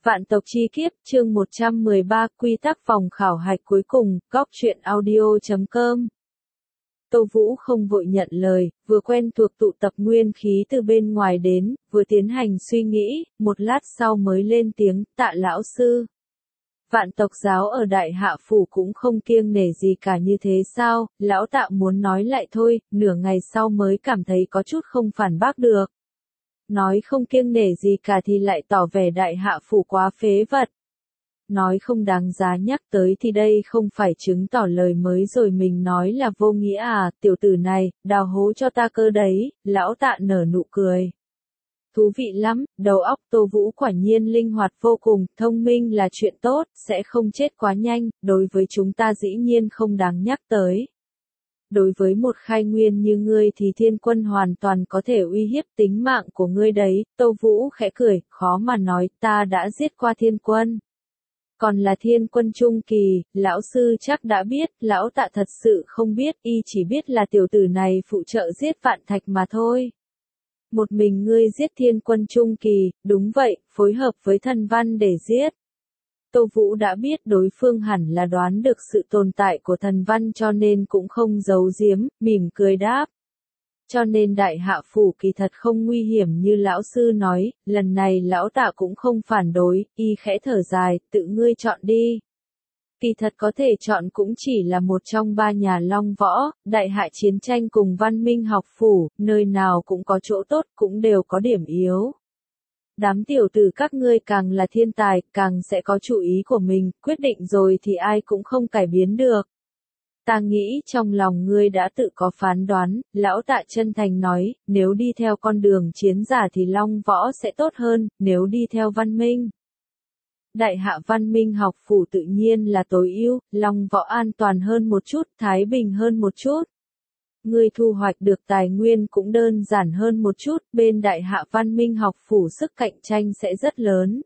Vạn tộc chi kiếp, chương 113, quy tắc vòng khảo hạch cuối cùng, góc truyện audio.com. Tô Vũ không vội nhận lời, vừa quen thuộc tụ tập nguyên khí từ bên ngoài đến, vừa tiến hành suy nghĩ, một lát sau mới lên tiếng, tạ lão sư. Vạn tộc giáo ở Đại Hạ Phủ cũng không kiêng nể gì cả như thế sao, lão tạ muốn nói lại thôi, nửa ngày sau mới cảm thấy có chút không phản bác được. Nói không kiêng nể gì cả thì lại tỏ vẻ Đại Hạ Phủ quá phế vật. Nói không đáng giá nhắc tới thì đây không phải chứng tỏ lời mới rồi mình nói là vô nghĩa à, tiểu tử này, đào hố cho ta cơ đấy, lão tạ nở nụ cười. Thú vị lắm, đầu óc Tô Vũ quả nhiên linh hoạt vô cùng, thông minh là chuyện tốt, sẽ không chết quá nhanh, đối với chúng ta dĩ nhiên không đáng nhắc tới. Đối với một khai nguyên như ngươi thì thiên quân hoàn toàn có thể uy hiếp tính mạng của ngươi đấy, Tô Vũ khẽ cười, khó mà nói, ta đã giết qua thiên quân. Còn là thiên quân trung kỳ, lão sư chắc đã biết, lão tạ thật sự không biết, y chỉ biết là tiểu tử này phụ trợ giết Vạn Thạch mà thôi. Một mình ngươi giết thiên quân trung kỳ, đúng vậy, phối hợp với thần văn để giết. Tô Vũ đã biết đối phương hẳn là đoán được sự tồn tại của thần văn cho nên cũng không giấu giếm, mỉm cười đáp. Cho nên Đại Hạ Phủ kỳ thật không nguy hiểm như lão sư nói, lần này lão tạ cũng không phản đối, y khẽ thở dài, tự ngươi chọn đi. Kỳ thật có thể chọn cũng chỉ là một trong ba nhà Long Võ, Đại Hạ Chiến Tranh cùng Văn Minh Học Phủ, nơi nào cũng có chỗ tốt cũng đều có điểm yếu. Đám tiểu tử các ngươi càng là thiên tài, càng sẽ có chủ ý của mình, quyết định rồi thì ai cũng không cải biến được. Ta nghĩ trong lòng ngươi đã tự có phán đoán, lão tạ chân thành nói, nếu đi theo con đường chiến giả thì Long Võ sẽ tốt hơn, nếu đi theo văn minh. Đại Hạ Văn Minh Học Phủ tự nhiên là tối ưu, Long Võ an toàn hơn một chút, thái bình hơn một chút. Ngươi thu hoạch được tài nguyên cũng đơn giản hơn một chút, bên Đại Hạ Văn Minh Học Phủ sức cạnh tranh sẽ rất lớn.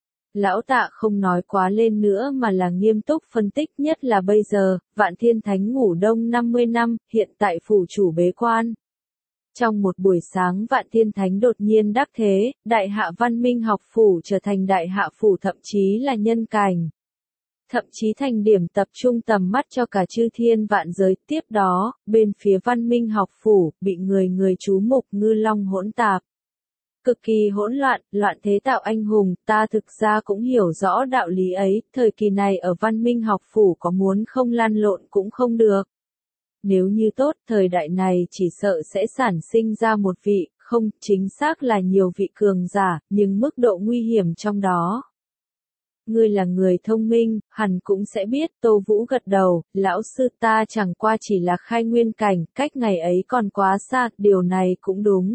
Lão tạ không nói quá lên nữa mà là nghiêm túc phân tích, nhất là bây giờ, Vạn Thiên Thánh ngủ đông 50 năm, hiện tại phủ chủ bế quan. Trong một buổi sáng Vạn Thiên Thánh đột nhiên đắc thế, Đại Hạ Văn Minh Học Phủ trở thành Đại Hạ Phủ, thậm chí là nhân cảnh. Thậm chí thành điểm tập trung tầm mắt cho cả chư thiên vạn giới. Tiếp đó, bên phía Văn Minh Học Phủ, bị người chú mục, ngư long hỗn tạp. Cực kỳ hỗn loạn, loạn thế tạo anh hùng, ta thực ra cũng hiểu rõ đạo lý ấy, thời kỳ này ở Văn Minh Học Phủ có muốn không lăn lộn cũng không được. Nếu như tốt, thời đại này chỉ sợ sẽ sản sinh ra một vị, không, chính xác là nhiều vị cường giả, nhưng mức độ nguy hiểm trong đó. Ngươi là người thông minh, hẳn cũng sẽ biết, Tô Vũ gật đầu, lão sư ta chẳng qua chỉ là khai nguyên cảnh, cách ngày ấy còn quá xa, điều này cũng đúng.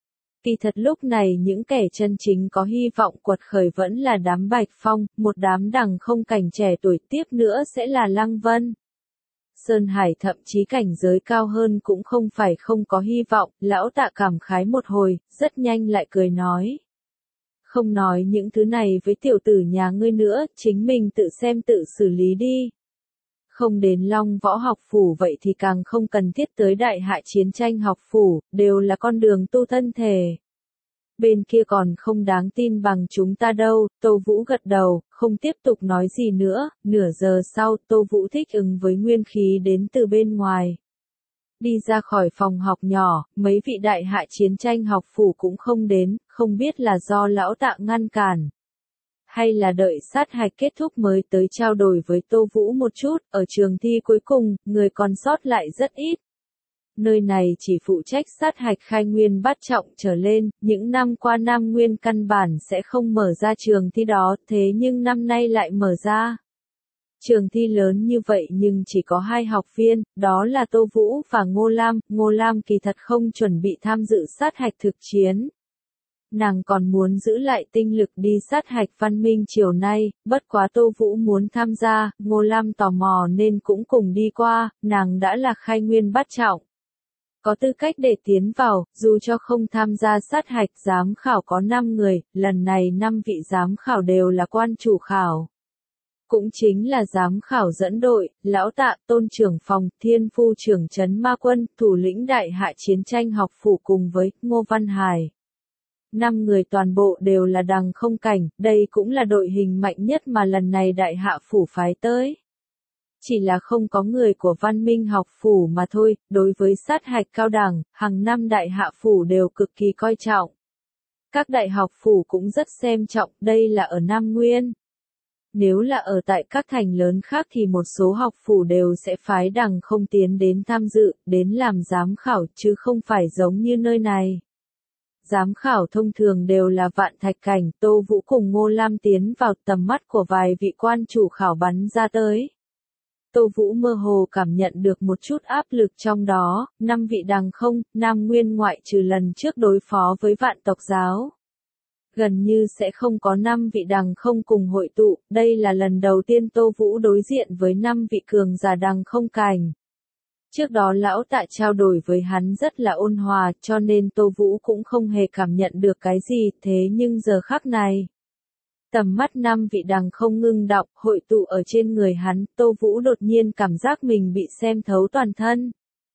Kỳ thật lúc này những kẻ chân chính có hy vọng quật khởi vẫn là đám Bạch Phong, một đám đằng không cảnh trẻ tuổi, tiếp nữa sẽ là Lăng Vân. Sơn Hải thậm chí cảnh giới cao hơn cũng không phải không có hy vọng, lão tạ cảm khái một hồi, rất nhanh lại cười nói. Không nói những thứ này với tiểu tử nhà ngươi nữa, chính mình tự xem tự xử lý đi. Không đến Long Võ Học Phủ vậy thì càng không cần thiết tới Đại Hạ Chiến Tranh Học Phủ, đều là con đường tu thân thể. Bên kia còn không đáng tin bằng chúng ta đâu, Tô Vũ gật đầu, không tiếp tục nói gì nữa, nửa giờ sau Tô Vũ thích ứng với nguyên khí đến từ bên ngoài. Đi ra khỏi phòng học nhỏ, mấy vị Đại Hạ Chiến Tranh Học Phủ cũng không đến, không biết là do lão tạ ngăn cản. Hay là đợi sát hạch kết thúc mới tới trao đổi với Tô Vũ một chút, ở trường thi cuối cùng, người còn sót lại rất ít. Nơi này chỉ phụ trách sát hạch khai nguyên bát trọng trở lên, những năm qua Nam Nguyên căn bản sẽ không mở ra trường thi đó, thế nhưng năm nay lại mở ra. Trường thi lớn như vậy nhưng chỉ có 2 học viên, đó là Tô Vũ và Ngô Lam kỳ thật không chuẩn bị tham dự sát hạch thực chiến. Nàng còn muốn giữ lại tinh lực đi sát hạch văn minh chiều nay, bất quá Tô Vũ muốn tham gia, Ngô Lam tò mò nên cũng cùng đi qua, nàng đã là khai nguyên bát trọng. Có tư cách để tiến vào, dù cho không tham gia sát hạch giám khảo có 5 người, lần này 5 vị giám khảo đều là quan chủ khảo. Cũng chính là giám khảo dẫn đội, lão tạ, tôn trưởng phòng, thiên phu trưởng trấn ma quân, thủ lĩnh Đại Hạ Chiến Tranh Học Phủ cùng với Ngô Văn Hải. 5 người toàn bộ đều là đằng không cảnh, đây cũng là đội hình mạnh nhất mà lần này đại hạ phủ phái tới. Chỉ là không có người của văn minh học phủ mà thôi, đối với sát hạch cao đẳng, hàng năm đại hạ phủ đều cực kỳ coi trọng. Các đại học phủ cũng rất xem trọng, đây là ở Nam Nguyên. Nếu là ở tại các thành lớn khác thì một số học phủ đều sẽ phái đằng không tiến đến tham dự, đến làm giám khảo chứ không phải giống như nơi này. Giám khảo thông thường đều là Vạn Thạch Cảnh, Tô Vũ cùng Ngô Lam tiến vào tầm mắt của vài vị quan chủ khảo bắn ra tới. Tô Vũ mơ hồ cảm nhận được một chút áp lực trong đó, 5 vị đằng không, Nam Nguyên ngoại trừ lần trước đối phó với Vạn Tộc Giáo. Gần như sẽ không có 5 vị đằng không cùng hội tụ, đây là lần đầu tiên Tô Vũ đối diện với 5 vị cường giả đằng không cảnh. Trước đó lão Tạ trao đổi với hắn rất là ôn hòa cho nên Tô Vũ cũng không hề cảm nhận được cái gì, thế nhưng giờ khắc này. Tầm mắt 5 vị đằng không ngưng đọng, hội tụ ở trên người hắn, Tô Vũ đột nhiên cảm giác mình bị xem thấu toàn thân.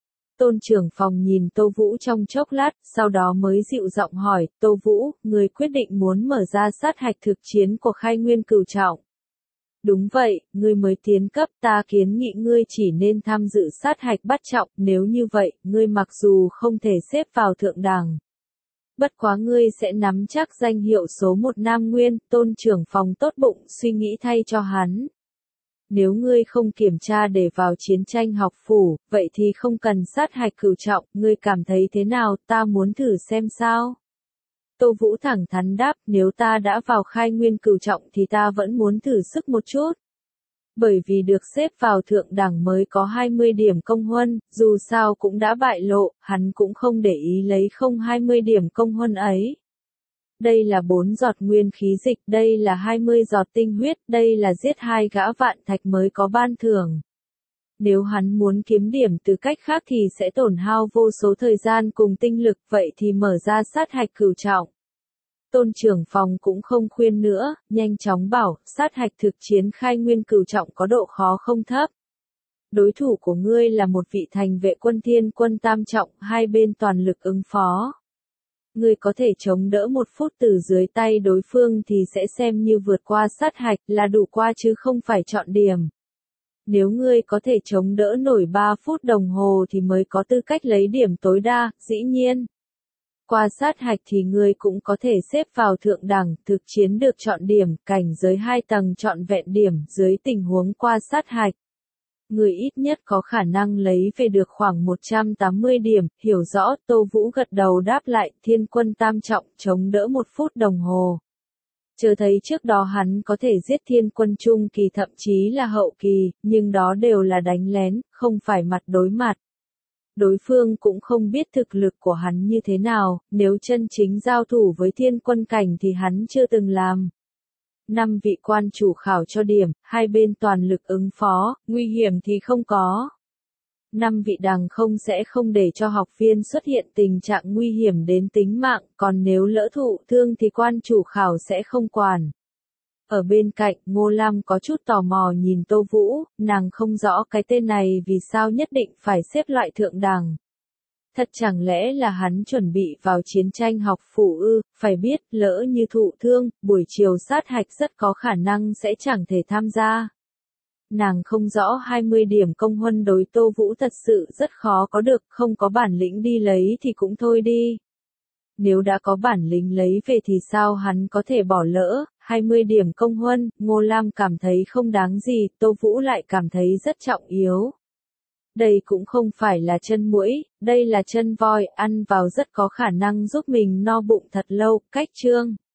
Tôn trưởng phòng nhìn Tô Vũ trong chốc lát, sau đó mới dịu giọng hỏi, Tô Vũ, người quyết định muốn mở ra sát hạch thực chiến của Khai Nguyên Cửu Trọng. Đúng vậy, ngươi mới tiến cấp, ta kiến nghị ngươi chỉ nên tham dự sát hạch bát trọng, nếu như vậy, ngươi mặc dù không thể xếp vào thượng đẳng. Bất quá ngươi sẽ nắm chắc danh hiệu số 1 Nam Nguyên, tôn trưởng phòng tốt bụng suy nghĩ thay cho hắn. Nếu ngươi không kiểm tra để vào chiến tranh học phủ, vậy thì không cần sát hạch cửu trọng, ngươi cảm thấy thế nào, ta muốn thử xem sao. Tô Vũ thẳng thắn đáp, nếu ta đã vào Khai Nguyên Cửu Trọng thì ta vẫn muốn thử sức một chút. Bởi vì được xếp vào thượng đẳng mới có 20 điểm công huân, dù sao cũng đã bại lộ, hắn cũng không để ý lấy không 20 điểm công huân ấy. Đây là 4 giọt nguyên khí dịch, đây là 20 giọt tinh huyết, đây là giết 2 gã vạn thạch mới có ban thưởng. Nếu hắn muốn kiếm điểm từ cách khác thì sẽ tổn hao vô số thời gian cùng tinh lực, vậy thì mở ra sát hạch cửu trọng. Tôn trưởng phòng cũng không khuyên nữa, nhanh chóng bảo, sát hạch thực chiến Khai Nguyên Cửu Trọng có độ khó không thấp. Đối thủ của ngươi là một vị thành vệ quân thiên quân tam trọng, hai bên toàn lực ứng phó. Ngươi có thể chống đỡ 1 phút từ dưới tay đối phương thì sẽ xem như vượt qua sát hạch, là đủ qua chứ không phải chọn điểm. Nếu ngươi có thể chống đỡ nổi 3 phút đồng hồ thì mới có tư cách lấy điểm tối đa, dĩ nhiên. Qua sát hạch thì ngươi cũng có thể xếp vào thượng đẳng, thực chiến được chọn điểm, cảnh giới 2 tầng chọn vẹn điểm, dưới tình huống qua sát hạch. Ngươi ít nhất có khả năng lấy về được khoảng 180 điểm, hiểu rõ, Tô Vũ gật đầu đáp lại, thiên quân tam trọng, chống đỡ 1 phút đồng hồ. Chờ thấy trước đó hắn có thể giết thiên quân trung kỳ thậm chí là hậu kỳ, nhưng đó đều là đánh lén, không phải mặt đối mặt. Đối phương cũng không biết thực lực của hắn như thế nào, nếu chân chính giao thủ với thiên quân cảnh thì hắn chưa từng làm. 5 vị quan chủ khảo cho điểm, hai bên toàn lực ứng phó, nguy hiểm thì không có. 5 vị đằng không sẽ không để cho học viên xuất hiện tình trạng nguy hiểm đến tính mạng, còn nếu lỡ thụ thương thì quan chủ khảo sẽ không quản. Ở bên cạnh, Ngô Lam có chút tò mò nhìn Tô Vũ, nàng không rõ cái tên này vì sao nhất định phải xếp loại thượng đẳng. Thật chẳng lẽ là hắn chuẩn bị vào chiến tranh học phủ ư, phải biết, lỡ như thụ thương, buổi chiều sát hạch rất có khả năng sẽ chẳng thể tham gia. Nàng không rõ 20 điểm công huân đối Tô Vũ thật sự rất khó có được, không có bản lĩnh đi lấy thì cũng thôi đi. Nếu đã có bản lĩnh lấy về thì sao hắn có thể bỏ lỡ, 20 điểm công huân, Ngô Lam cảm thấy không đáng gì, Tô Vũ lại cảm thấy rất trọng yếu. Đây cũng không phải là chân muỗi, đây là chân voi, ăn vào rất có khả năng giúp mình no bụng thật lâu, cách chương.